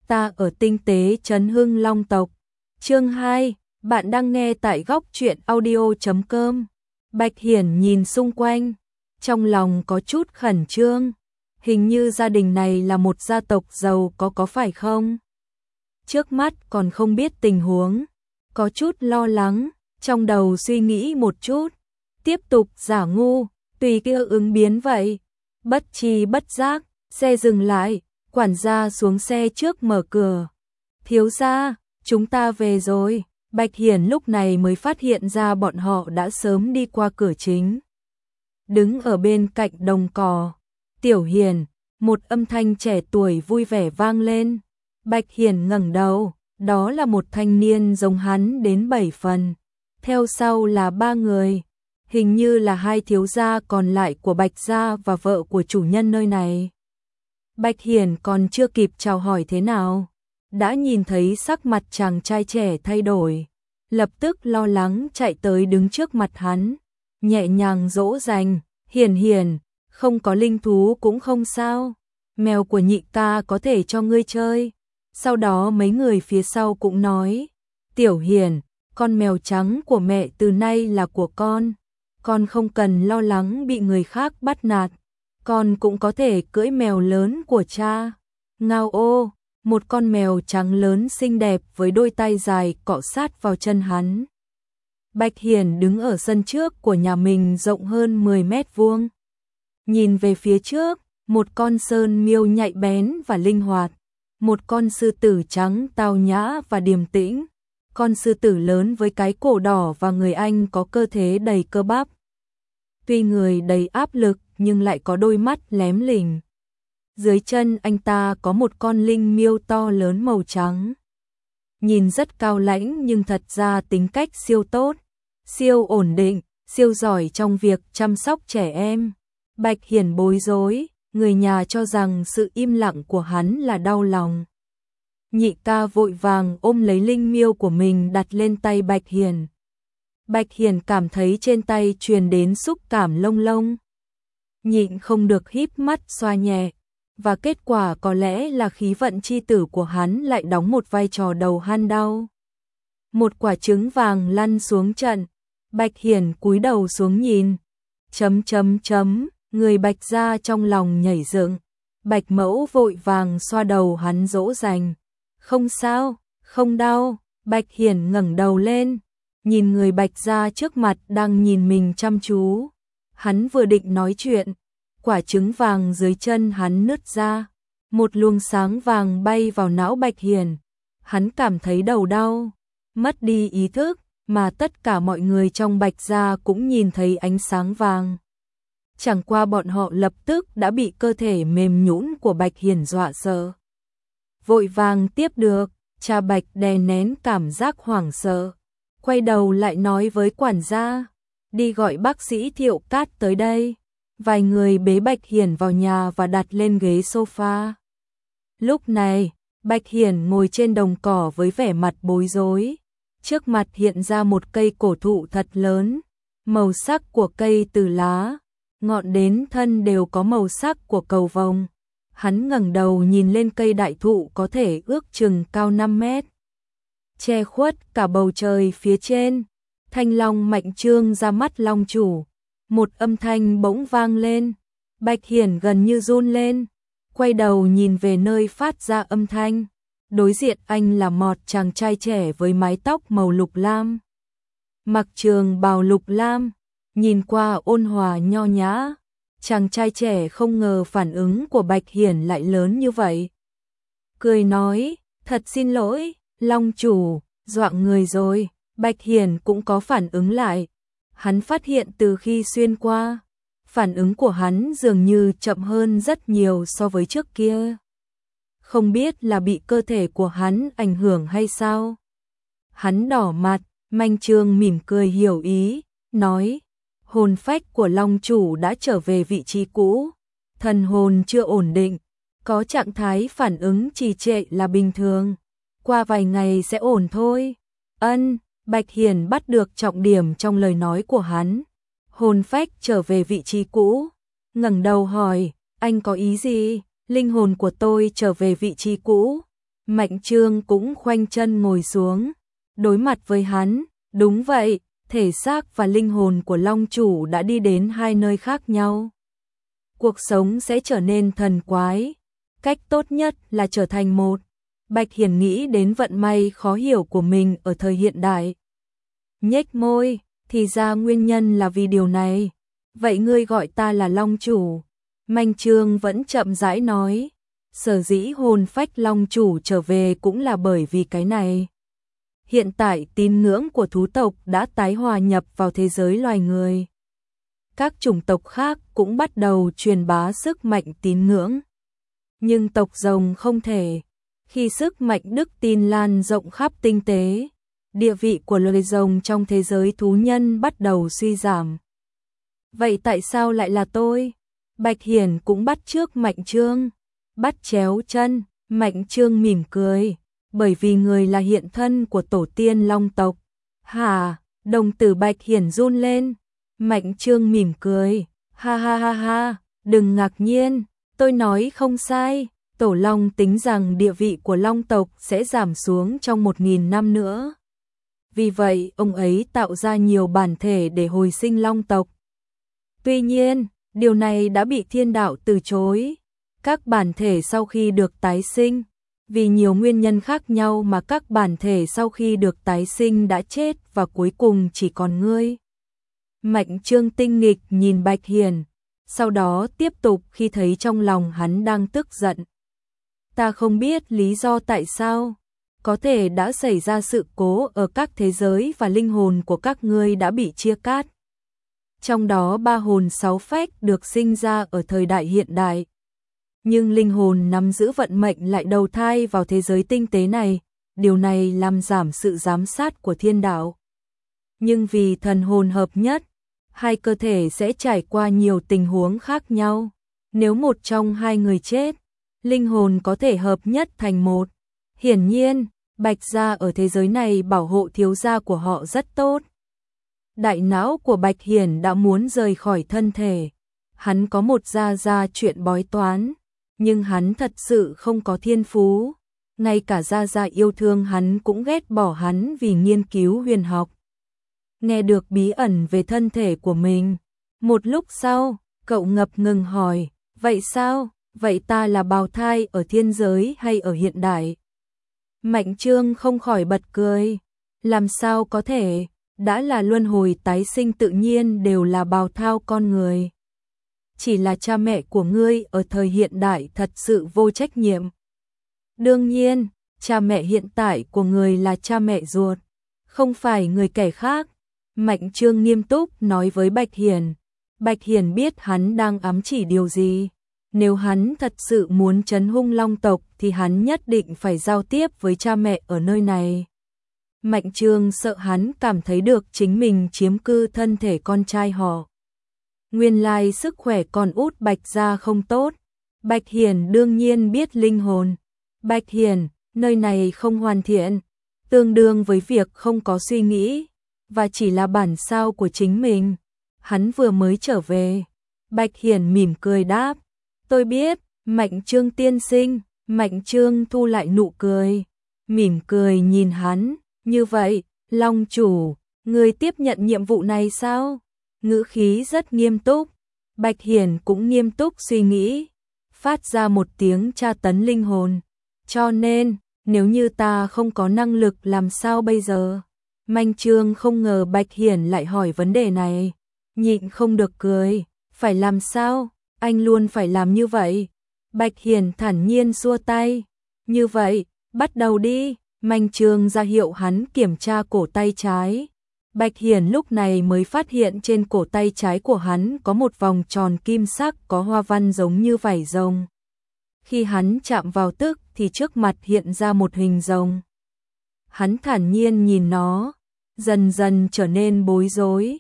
ta ở tinh tế trấn Hưng Long tộc. Chương 2, bạn đang nghe tại góc truyện audio.com. Bạch Hiển nhìn xung quanh, trong lòng có chút khẩn trương. Hình như gia đình này là một gia tộc giàu có phải không? Trước mắt còn không biết tình huống, có chút lo lắng, trong đầu suy nghĩ một chút, tiếp tục giả ngu, tùy kia ứng biến vậy. Bất tri bất giác, xe dừng lại, quản gia xuống xe trước mở cửa. Thiếu gia, chúng ta về rồi. Bạch Hiển lúc này mới phát hiện ra bọn họ đã sớm đi qua cửa chính. Đứng ở bên cạnh đồng cỏ, Tiểu Hiển, một âm thanh trẻ tuổi vui vẻ vang lên. Bạch Hiển ngẩng đầu, đó là một thanh niên giống hắn đến 7 phần. Theo sau là 3 người, hình như là 2 thiếu gia còn lại của Bạch gia và vợ của chủ nhân nơi này. Bạch Hiển còn chưa kịp chào hỏi thế nào, đã nhìn thấy sắc mặt chàng trai trẻ thay đổi, lập tức lo lắng chạy tới đứng trước mặt hắn, nhẹ nhàng dỗ dành, Hiển, không có linh thú cũng không sao, mèo của nhị ca có thể cho ngươi chơi. Sau đó mấy người phía sau cũng nói, Tiểu Hiển, con mèo trắng của mẹ từ nay là của con không cần lo lắng bị người khác bắt nạt, con cũng có thể cưỡi mèo lớn của cha. Ngao ô, một con mèo trắng lớn xinh đẹp với đôi tay dài cọ sát vào chân hắn. Bạch Hiển đứng ở sân trước của nhà mình rộng hơn 10 mét vuông. Nhìn về phía trước, một con sơn miêu nhạy bén và linh hoạt, một con sư tử trắng tao nhã và điềm tĩnh, con sư tử lớn với cái cổ đỏ và người Anh có cơ thể đầy cơ bắp. Tuy người đầy áp lực nhưng lại có đôi mắt lém lỉnh. Dưới chân anh ta có một con linh miêu to lớn màu trắng. Nhìn rất cao lãnh nhưng thật ra tính cách siêu tốt, siêu ổn định, siêu giỏi trong việc chăm sóc trẻ em. Bạch Hiển bối rối, người nhà cho rằng sự im lặng của hắn là đau lòng. Nhị ca vội vàng ôm lấy linh miêu của mình đặt lên tay Bạch Hiển. Bạch Hiển cảm thấy trên tay truyền đến xúc cảm lông lông. Nhịn không được híp mắt xoa nhẹ, và kết quả có lẽ là khí vận chi tử của hắn lại đóng một vai trò đầu han đau. Một quả trứng vàng lăn xuống trận, Bạch Hiển cúi đầu xuống nhìn. Người Bạch gia trong lòng nhảy dựng. Bạch mẫu vội vàng xoa đầu hắn dỗ dành. Không sao, không đau. Bạch Hiển ngẩng đầu lên, nhìn người Bạch gia trước mặt đang nhìn mình chăm chú. Hắn vừa định nói chuyện, quả trứng vàng dưới chân hắn nứt ra, một luồng sáng vàng bay vào não Bạch Hiển. Hắn cảm thấy đầu đau, mất đi ý thức, mà tất cả mọi người trong Bạch gia cũng nhìn thấy ánh sáng vàng. Chẳng qua bọn họ lập tức đã bị cơ thể mềm nhũn của Bạch Hiển dọa sợ. Vội vàng tiếp được, cha Bạch đè nén cảm giác hoảng sợ, quay đầu lại nói với quản gia, đi gọi bác sĩ Thiệu Cát tới đây. Vài người bế Bạch Hiển vào nhà và đặt lên ghế sofa. Lúc này, Bạch Hiển ngồi trên đồng cỏ với vẻ mặt bối rối. Trước mặt hiện ra một cây cổ thụ thật lớn, màu sắc của cây từ lá, ngọn đến thân đều có màu sắc của cầu vồng. Hắn ngẩng đầu nhìn lên cây đại thụ có thể ước chừng cao 5 mét, che khuất cả bầu trời phía trên. Thanh long mạnh trương ra mắt long chủ. Một âm thanh bỗng vang lên, Bạch Hiển gần như run lên, quay đầu nhìn về nơi phát ra âm thanh. Đối diện anh là một chàng trai trẻ với mái tóc màu lục lam, mặc trường bào lục lam, nhìn qua ôn hòa nho nhã. Chàng trai trẻ không ngờ phản ứng của Bạch Hiển lại lớn như vậy. Cười nói, thật xin lỗi, long chủ, dọa người rồi. Bạch Hiển cũng có phản ứng lại. Hắn phát hiện từ khi xuyên qua, phản ứng của hắn dường như chậm hơn rất nhiều so với trước kia. Không biết là bị cơ thể của hắn ảnh hưởng hay sao. Hắn đỏ mặt, manh trương mỉm cười hiểu ý, nói, hồn phách của long chủ đã trở về vị trí cũ, thần hồn chưa ổn định, có trạng thái phản ứng trì trệ là bình thường, qua vài ngày sẽ ổn thôi. Ân. Bạch Hiển bắt được trọng điểm trong lời nói của hắn. Hồn phách trở về vị trí cũ. Ngẩng đầu hỏi, anh có ý gì? Linh hồn của tôi trở về vị trí cũ. Mạnh Trương cũng khoanh chân ngồi xuống, đối mặt với hắn. Đúng vậy, thể xác và linh hồn của Long chủ đã đi đến hai nơi khác nhau. Cuộc sống sẽ trở nên thần quái. Cách tốt nhất là trở thành một. Bạch Hiển nghĩ đến vận may khó hiểu của mình ở thời hiện đại. Nhếch môi, thì ra nguyên nhân là vì điều này. Vậy ngươi gọi ta là Long chủ. Mạnh Trương vẫn chậm rãi nói. Sở dĩ hồn phách Long chủ trở về cũng là bởi vì cái này. Hiện tại tín ngưỡng của thú tộc đã tái hòa nhập vào thế giới loài người. Các chủng tộc khác cũng bắt đầu truyền bá sức mạnh tín ngưỡng. Nhưng tộc rồng không thể. Khi sức mạnh đức tin lan rộng khắp tinh tế, địa vị của loài rồng trong thế giới thú nhân bắt đầu suy giảm. Vậy tại sao lại là tôi? Bạch Hiển cũng bắt chước Mạnh Trương. Bắt chéo chân, Mạnh Trương mỉm cười. Bởi vì người là hiện thân của tổ tiên Long tộc. Hả? Đồng tử Bạch Hiển run lên. Mạnh Trương mỉm cười. Ha ha ha ha, đừng ngạc nhiên, tôi nói không sai. Tổ Long tính rằng địa vị của Long tộc sẽ giảm xuống trong 1000 năm nữa. Vì vậy, ông ấy tạo ra nhiều bản thể để hồi sinh Long tộc. Tuy nhiên, điều này đã bị thiên đạo từ chối. Các bản thể sau khi được tái sinh, vì nhiều nguyên nhân khác nhau mà các bản thể sau khi được tái sinh đã chết và cuối cùng chỉ còn ngươi. Mạnh Trương tinh nghịch nhìn Bạch Hiển, sau đó tiếp tục khi thấy trong lòng hắn đang tức giận. Ta không biết lý do tại sao, có thể đã xảy ra sự cố ở các thế giới và linh hồn của các ngươi đã bị chia cắt. Trong đó 3 hồn 6 phách được sinh ra ở thời đại hiện đại. Nhưng linh hồn nắm giữ vận mệnh lại đầu thai vào thế giới tinh tế này, điều này làm giảm sự giám sát của thiên đạo. Nhưng vì thần hồn hợp nhất, hai cơ thể sẽ trải qua nhiều tình huống khác nhau. Nếu một trong hai người chết, linh hồn có thể hợp nhất thành một. Hiển nhiên, Bạch gia ở thế giới này bảo hộ thiếu gia của họ rất tốt. Đại não của Bạch Hiển đã muốn rời khỏi thân thể. Hắn có một gia chuyện bói toán, nhưng hắn thật sự không có thiên phú. Ngay cả gia yêu thương hắn cũng ghét bỏ hắn vì nghiên cứu huyền học. Nghe được bí ẩn về thân thể của mình. Một lúc sau, cậu ngập ngừng hỏi, vậy sao? Vậy ta là bào thai ở thiên giới hay ở hiện đại? Mạnh Trương không khỏi bật cười. Làm sao có thể, đã là luân hồi tái sinh tự nhiên đều là bào thao con người. Chỉ là cha mẹ của ngươi ở thời hiện đại thật sự vô trách nhiệm. Đương nhiên, cha mẹ hiện tại của người là cha mẹ ruột, không phải người kẻ khác. Mạnh Trương nghiêm túc nói với Bạch Hiển. Bạch Hiển biết hắn đang ám chỉ điều gì. Nếu hắn thật sự muốn trấn hung Long tộc thì hắn nhất định phải giao tiếp với cha mẹ ở nơi này. Mạnh Trương sợ hắn cảm thấy được chính mình chiếm cư thân thể con trai họ. Nguyên lai sức khỏe con út Bạch gia không tốt. Bạch Hiển đương nhiên biết linh hồn. Bạch Hiển, nơi này không hoàn thiện, tương đương với việc không có suy nghĩ, và chỉ là bản sao của chính mình. Hắn vừa mới trở về. Bạch Hiển mỉm cười đáp. Tôi biết, Mạnh Trương tiên sinh. Mạnh Trương thu lại nụ cười, mỉm cười nhìn hắn. Như vậy, Long chủ, người tiếp nhận nhiệm vụ này sao? Ngữ khí rất nghiêm túc. Bạch Hiển cũng nghiêm túc suy nghĩ, phát ra một tiếng tra tấn linh hồn. Cho nên, nếu như ta không có năng lực làm sao bây giờ? Mạnh Trương không ngờ Bạch Hiển lại hỏi vấn đề này, nhịn không được cười. Phải làm sao? Anh luôn phải làm như vậy. Bạch Hiển thản nhiên xua tay. Như vậy, bắt đầu đi. Mạnh Trương ra hiệu hắn kiểm tra cổ tay trái. Bạch Hiển lúc này mới phát hiện trên cổ tay trái của hắn có một vòng tròn kim sắc có hoa văn giống như vảy rồng. Khi hắn chạm vào tức thì trước mặt hiện ra một hình rồng. Hắn thản nhiên nhìn nó, dần dần trở nên bối rối.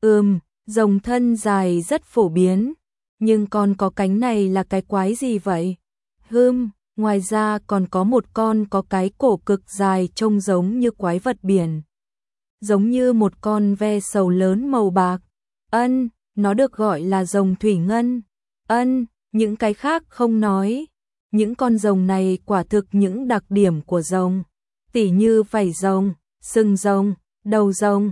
Rồng thân dài rất phổ biến, nhưng còn có cánh này là cái quái gì vậy? Ngoài ra còn có một con có cái cổ cực dài trông giống như quái vật biển. Giống như một con ve sầu lớn màu bạc. Nó được gọi là rồng thủy ngân. Những cái khác không nói. Những con rồng này quả thực những đặc điểm của rồng, tỉ như vảy rồng, sừng rồng, đầu rồng,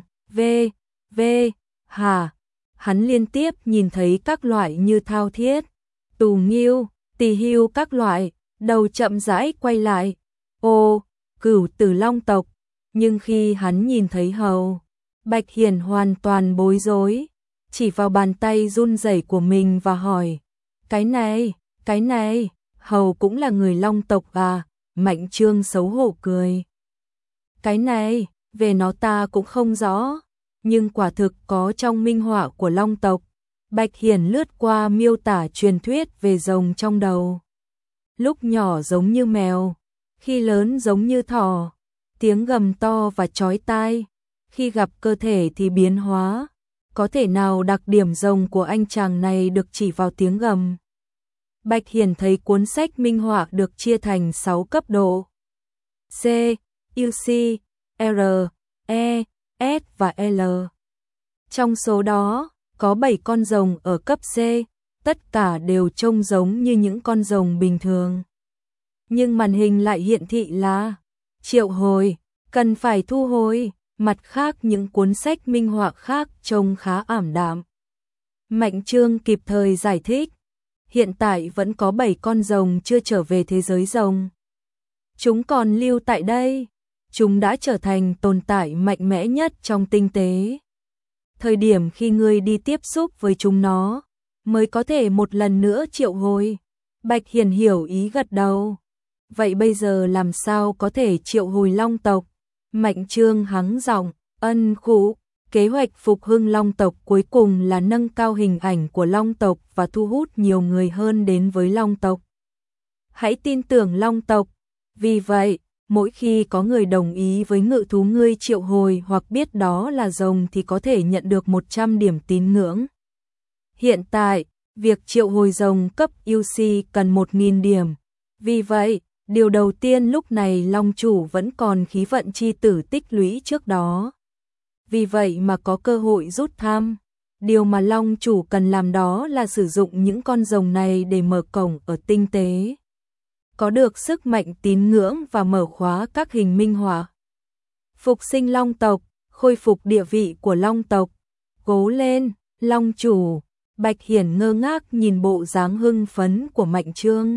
hả. Hắn liên tiếp nhìn thấy các loại như thao thiết, tù nghiêu, tỳ hưu các loại, đầu chậm rãi quay lại. Ô, Cửu Tử Long tộc, nhưng khi hắn nhìn thấy hầu, Bạch Hiển hoàn toàn bối rối, chỉ vào bàn tay run rẩy của mình và hỏi, cái này, hầu cũng là người Long tộc à? Mạnh Trương xấu hổ cười. Cái này, về nó ta cũng không rõ, nhưng quả thực có trong minh họa của Long tộc. Bạch Hiển lướt qua miêu tả truyền thuyết về rồng trong đầu. Lúc nhỏ giống như mèo, khi lớn giống như thỏ, tiếng gầm to và chói tai, khi gặp cơ thể thì biến hóa. Có thể nào đặc điểm rồng của anh chàng này được chỉ vào tiếng gầm? Bạch Hiển thấy cuốn sách minh họa được chia thành 6 cấp độ: C, UC, R, E, S và L. Trong số đó, có 7 con rồng ở cấp C, tất cả đều trông giống như những con rồng bình thường. Nhưng màn hình lại hiển thị là triệu hồi, cần phải thu hồi. Mặt khác những cuốn sách minh họa khác trông khá ảm đạm. Mạnh Trương kịp thời giải thích, hiện tại vẫn có 7 con rồng chưa trở về thế giới rồng. Chúng còn lưu tại đây, chúng đã trở thành tồn tại mạnh mẽ nhất trong tinh tế. Thời điểm khi ngươi đi tiếp xúc với chúng nó, mới có thể một lần nữa triệu hồi. Bạch Hiển hiểu ý gật đầu. Vậy bây giờ làm sao có thể triệu hồi Long tộc? Mạnh Trương hắng giọng, khụ, kế hoạch phục hưng Long tộc cuối cùng là nâng cao hình ảnh của Long tộc và thu hút nhiều người hơn đến với Long tộc. Hãy tin tưởng Long tộc. Vì vậy, mỗi khi có người đồng ý với ngự thú ngươi triệu hồi hoặc biết đó là rồng thì có thể nhận được 100 điểm tín ngưỡng. Hiện tại, việc triệu hồi rồng cấp UC cần 1000 điểm. Vì vậy, điều đầu tiên lúc này Long chủ vẫn còn khí vận chi tử tích lũy trước đó. Vì vậy mà có cơ hội rút thăm. Điều mà Long chủ cần làm đó là sử dụng những con rồng này để mở cổng ở tinh tế. Có được sức mạnh tín ngưỡng và mở khóa các hình minh họa. Phục sinh Long tộc, khôi phục địa vị của Long tộc. Cố lên, Long chủ. Bạch Hiển ngơ ngác nhìn bộ dáng hưng phấn của Mạnh Trương.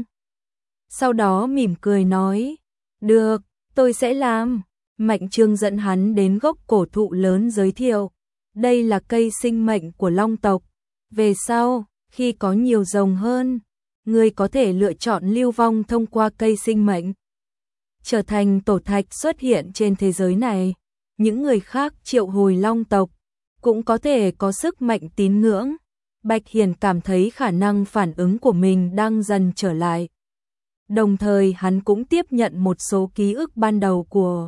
Sau đó mỉm cười nói, được, tôi sẽ làm. Mạnh Trương dẫn hắn đến gốc cổ thụ lớn giới thiệu, đây là cây sinh mệnh của Long tộc. Về sau, khi có nhiều rồng hơn, người có thể lựa chọn lưu vong thông qua cây sinh mệnh, trở thành tổ thạch xuất hiện trên thế giới này. Những người khác triệu hồi Long tộc cũng có thể có sức mạnh tín ngưỡng. Bạch Hiển cảm thấy khả năng phản ứng của mình đang dần trở lại. Đồng thời hắn cũng tiếp nhận một số ký ức ban đầu của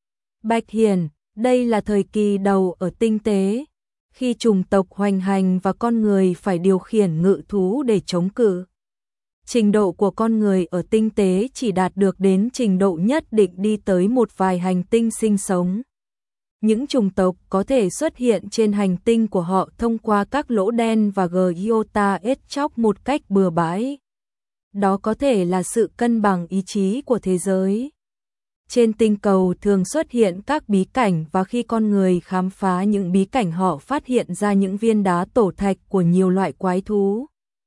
Bạch Hiển. Đây là thời kỳ đầu ở tinh tế, khi chủng tộc hoành hành và con người phải điều khiển ngự thú để chống cự. Trình độ của con người ở tinh tế chỉ đạt được đến trình độ nhất định đi tới một vài hành tinh sinh sống. Những chủng tộc có thể xuất hiện trên hành tinh của họ thông qua các lỗ đen và Giota chóc một cách bừa bãi. Đó có thể là sự cân bằng ý chí của thế giới. Trên tinh cầu thường xuất hiện các bí cảnh và khi con người khám phá những bí cảnh họ phát hiện ra những viên đá tổ thạch của nhiều loại quái thú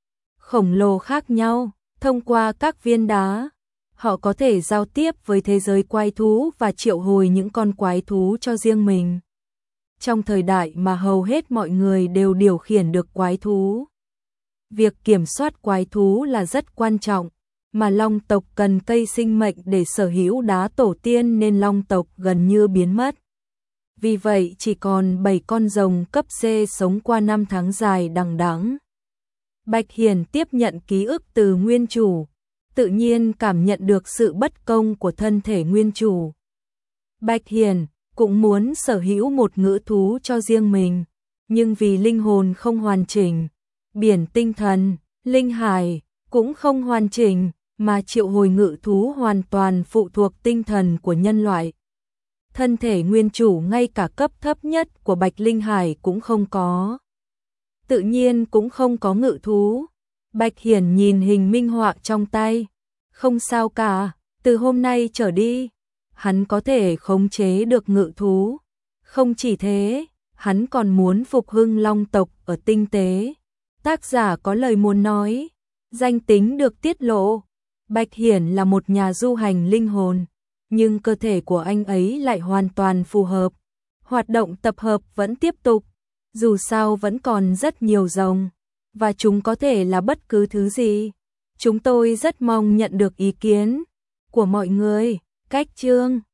khổng lồ khác nhau. Thông qua các viên đá, họ có thể giao tiếp với thế giới quái thú và triệu hồi những con quái thú cho riêng mình. Trong thời đại mà hầu hết mọi người đều điều khiển được quái thú, việc kiểm soát quái thú là rất quan trọng, mà Long tộc cần cây sinh mệnh để sở hữu đá tổ tiên nên Long tộc gần như biến mất. Vì vậy chỉ còn 7 con rồng cấp C sống qua 5 tháng dài đằng đẵng. Bạch Hiển tiếp nhận ký ức từ nguyên chủ, tự nhiên cảm nhận được sự bất công của thân thể nguyên chủ. Bạch Hiển cũng muốn sở hữu một ngự thú cho riêng mình, nhưng vì linh hồn không hoàn chỉnh, biển tinh thần, linh hải cũng không hoàn chỉnh, mà triệu hồi ngự thú hoàn toàn phụ thuộc tinh thần của nhân loại. Thân thể nguyên chủ ngay cả cấp thấp nhất của Bạch Linh Hải cũng không có. Tự nhiên cũng không có ngự thú. Bạch Hiển nhìn hình minh họa trong tay, Không sao cả, từ hôm nay trở đi, hắn có thể khống chế được ngự thú. Không chỉ thế, hắn còn muốn phục hưng long tộc ở tinh tế. Tác giả có lời muốn nói, danh tính được tiết lộ. Bạch Hiển là một nhà du hành linh hồn, nhưng cơ thể của anh ấy lại hoàn toàn phù hợp. Hoạt động tập hợp vẫn tiếp tục, dù sao vẫn còn rất nhiều rồng, và chúng có thể là bất cứ thứ gì. Chúng tôi rất mong nhận được ý kiến của mọi người. Cách chương